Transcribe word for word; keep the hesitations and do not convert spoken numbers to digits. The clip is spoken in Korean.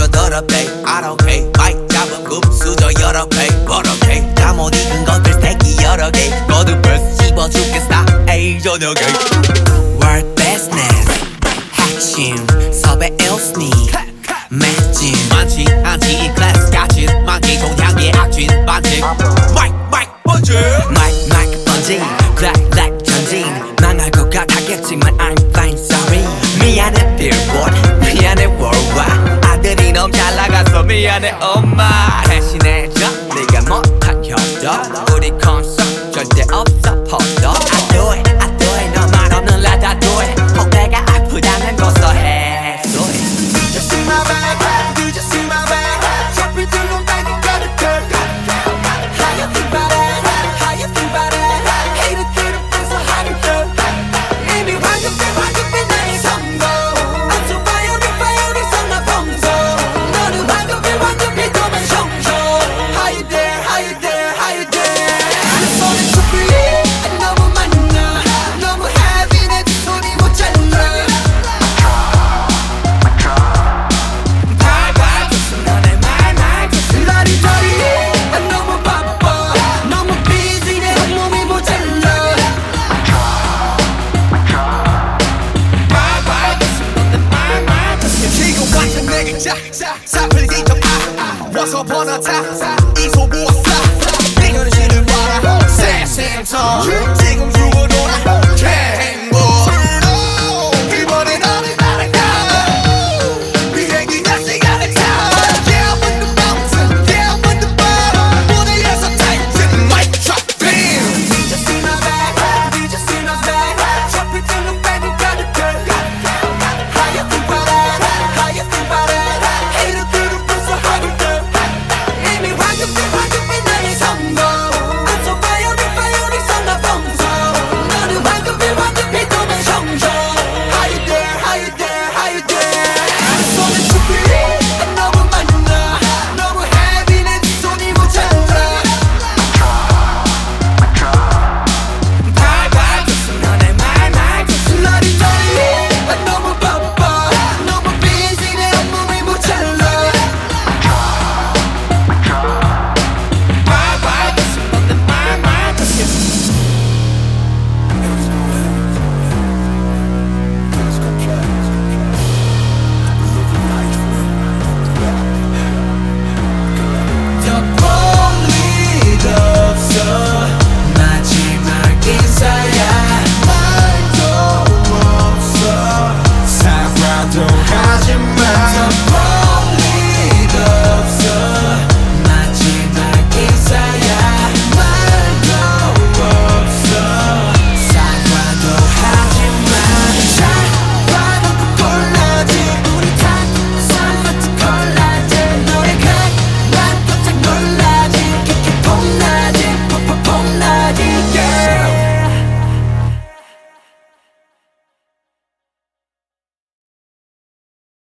들어 babe I don't care 마이크 잡은 급수저 여러 배 버럭해 잠못 익은 것들 새끼 여러 개 거듭을 씹어 죽겠어 에이 저녁에 World business 핵심 섭외 일스니 매진 많지 않지 이 클래스 같은 많기 동향의 악진 반칙 마이크 마이크 번지 마이크 마이크 번지 블랙 블랙 전진 망할 것 같았겠지만 I'm fine sorry 미안해 billboard 미안해 worldwide 아들이 너무 잘 나가서 미안해 엄마 대신해줘 네가 못한 효도 우리 콘서트 절대 없어 포도 I do it I do it 너 말 없는 라 다 do it 혹배가 아프다면 고소해 do it Did you see my bag? Did you see my bag? 잡힐 줄로 빨리 가득해 How you feel about it? How you feel about it? Hater들은 분석하는 듯 이미 완벽해 완벽해 나의 성공 I'm so fire fire 성나 봉송 너는 완벽해 완벽해 도만 성공 How you there? How you there? How you there? 내 손에 촛불이 너무 많아 너무 heavy 내 두 손이 못 잘라 라리라리 너무 바빠 너무 busy 내 몸이 모자라 지금 완전 내게 짝짝 사풀기 좀 아. Once upon a time 이 소부었어 이거는 지는 봐라 세상터 지금 죽어도나 can't